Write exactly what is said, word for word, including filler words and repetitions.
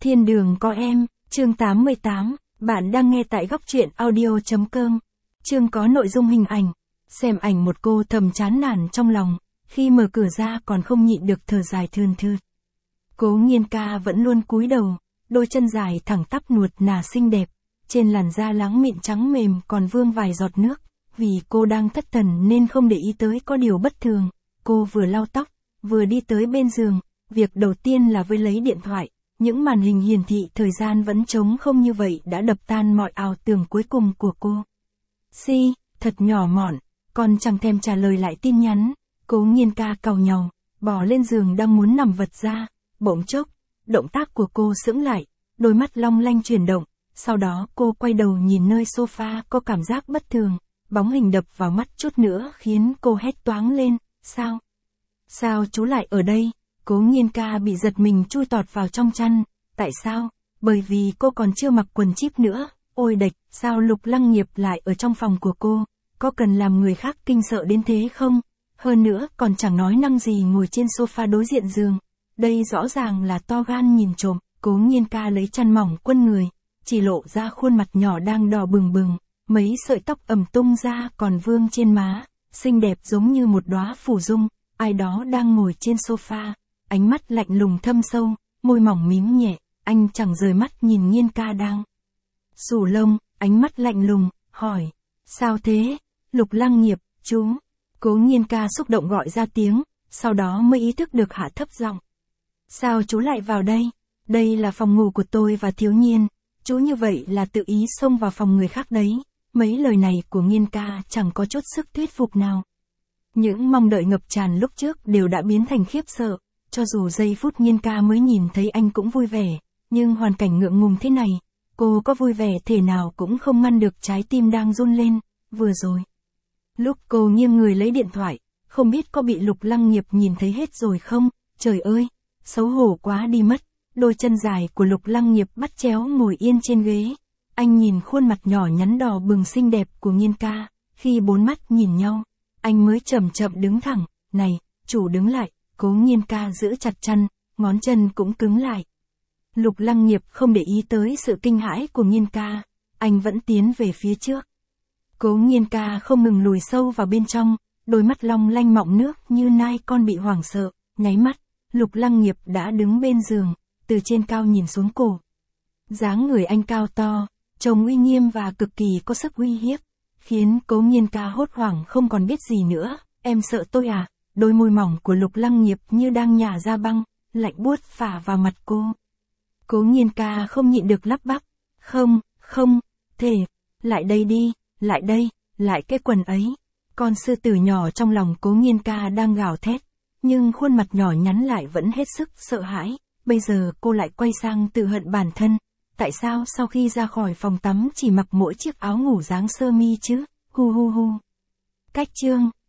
Thiên đường có em, chương tám mươi tám, bạn đang nghe tại góc truyện audio.com. Chương có nội dung hình ảnh. Xem ảnh một cô thầm chán nản trong lòng, khi mở cửa ra còn không nhịn được thở dài thườn thượt. Cố Nghiên Ca vẫn luôn cúi đầu, đôi chân dài thẳng tắp nuột nà xinh đẹp, trên làn da láng mịn trắng mềm còn vương vài giọt nước, vì cô đang thất thần nên không để ý tới có điều bất thường. Cô vừa lau tóc, vừa đi tới bên giường, việc đầu tiên là với lấy điện thoại. Những màn hình hiển thị thời gian vẫn trống không như vậy đã đập tan mọi ảo tưởng cuối cùng của cô. Si, thật nhỏ mọn, còn chẳng thèm trả lời lại tin nhắn. Cố Nghiên Ca càu nhàu, bò lên giường đang muốn nằm vật ra, bỗng chốc, động tác của cô sững lại, đôi mắt long lanh chuyển động, sau đó cô quay đầu nhìn nơi sofa có cảm giác bất thường, bóng hình đập vào mắt chút nữa khiến cô hét toáng lên, sao? Sao chú lại ở đây? Cố Nghiên Ca bị giật mình chui tọt vào trong chăn, tại sao? Bởi vì cô còn chưa mặc quần chíp nữa, ôi đệch, sao Lục Lăng Nghiệp lại ở trong phòng của cô, có cần làm người khác kinh sợ đến thế không? Hơn nữa còn chẳng nói năng gì ngồi trên sofa đối diện giường, đây rõ ràng là to gan nhìn trộm. Cố Nghiên Ca lấy chăn mỏng quấn người, chỉ lộ ra khuôn mặt nhỏ đang đỏ bừng bừng, mấy sợi tóc ẩm tung ra còn vương trên má, xinh đẹp giống như một đóa phù dung. Ai đó đang ngồi trên sofa, ánh mắt lạnh lùng thâm sâu, môi mỏng mím nhẹ, anh chẳng rời mắt nhìn Nghiên Ca đang xù lông, ánh mắt lạnh lùng, hỏi, sao thế? Lục Lăng Nghiệp, chú. Cố Nghiên Ca xúc động gọi ra tiếng, sau đó mới ý thức được hạ thấp giọng. Sao chú lại vào đây? Đây là phòng ngủ của tôi và Thiếu Nhiên, chú như vậy là tự ý xông vào phòng người khác đấy. Mấy lời này của Nghiên Ca chẳng có chút sức thuyết phục nào. Những mong đợi ngập tràn lúc trước đều đã biến thành khiếp sợ, cho dù giây phút Nghiên Ca mới nhìn thấy anh cũng vui vẻ, nhưng hoàn cảnh ngượng ngùng thế này, cô có vui vẻ thể nào cũng không ngăn được trái tim đang run lên. Vừa rồi, lúc cô nghiêng người lấy điện thoại, không biết có bị Lục Lăng Nghiệp nhìn thấy hết rồi không? Trời ơi, xấu hổ quá đi mất. Đôi chân dài của Lục Lăng Nghiệp bắt chéo ngồi yên trên ghế. Anh nhìn khuôn mặt nhỏ nhắn đỏ bừng xinh đẹp của Nghiên Ca, khi bốn mắt nhìn nhau, anh mới chậm chậm đứng thẳng, này, chủ đứng lại. Cố Nghiên Ca giữ chặt chăn, ngón chân cũng cứng lại. Lục Lăng Nghiệp không để ý tới sự kinh hãi của Nghiên Ca, anh vẫn tiến về phía trước. Cố Nghiên Ca không ngừng lùi sâu vào bên trong, đôi mắt long lanh mọng nước như nai con bị hoảng sợ, nháy mắt, Lục Lăng Nghiệp đã đứng bên giường, từ trên cao nhìn xuống cô. Dáng người anh cao to, trông uy nghiêm và cực kỳ có sức uy hiếp, khiến Cố Nghiên Ca hốt hoảng không còn biết gì nữa. Em sợ tôi à? Đôi môi mỏng của Lục Lăng Nghiệp như đang nhả ra băng, lạnh buốt phả vào mặt cô. Cố Nghiên Ca không nhịn được lắp bắp, không, không, thể, lại đây đi, lại đây, lại cái quần ấy. Con sư tử nhỏ trong lòng Cố Nghiên Ca đang gào thét, nhưng khuôn mặt nhỏ nhắn lại vẫn hết sức sợ hãi. Bây giờ cô lại quay sang tự hận bản thân, tại sao sau khi ra khỏi phòng tắm chỉ mặc mỗi chiếc áo ngủ dáng sơ mi chứ? Hu hu hu. Cách chương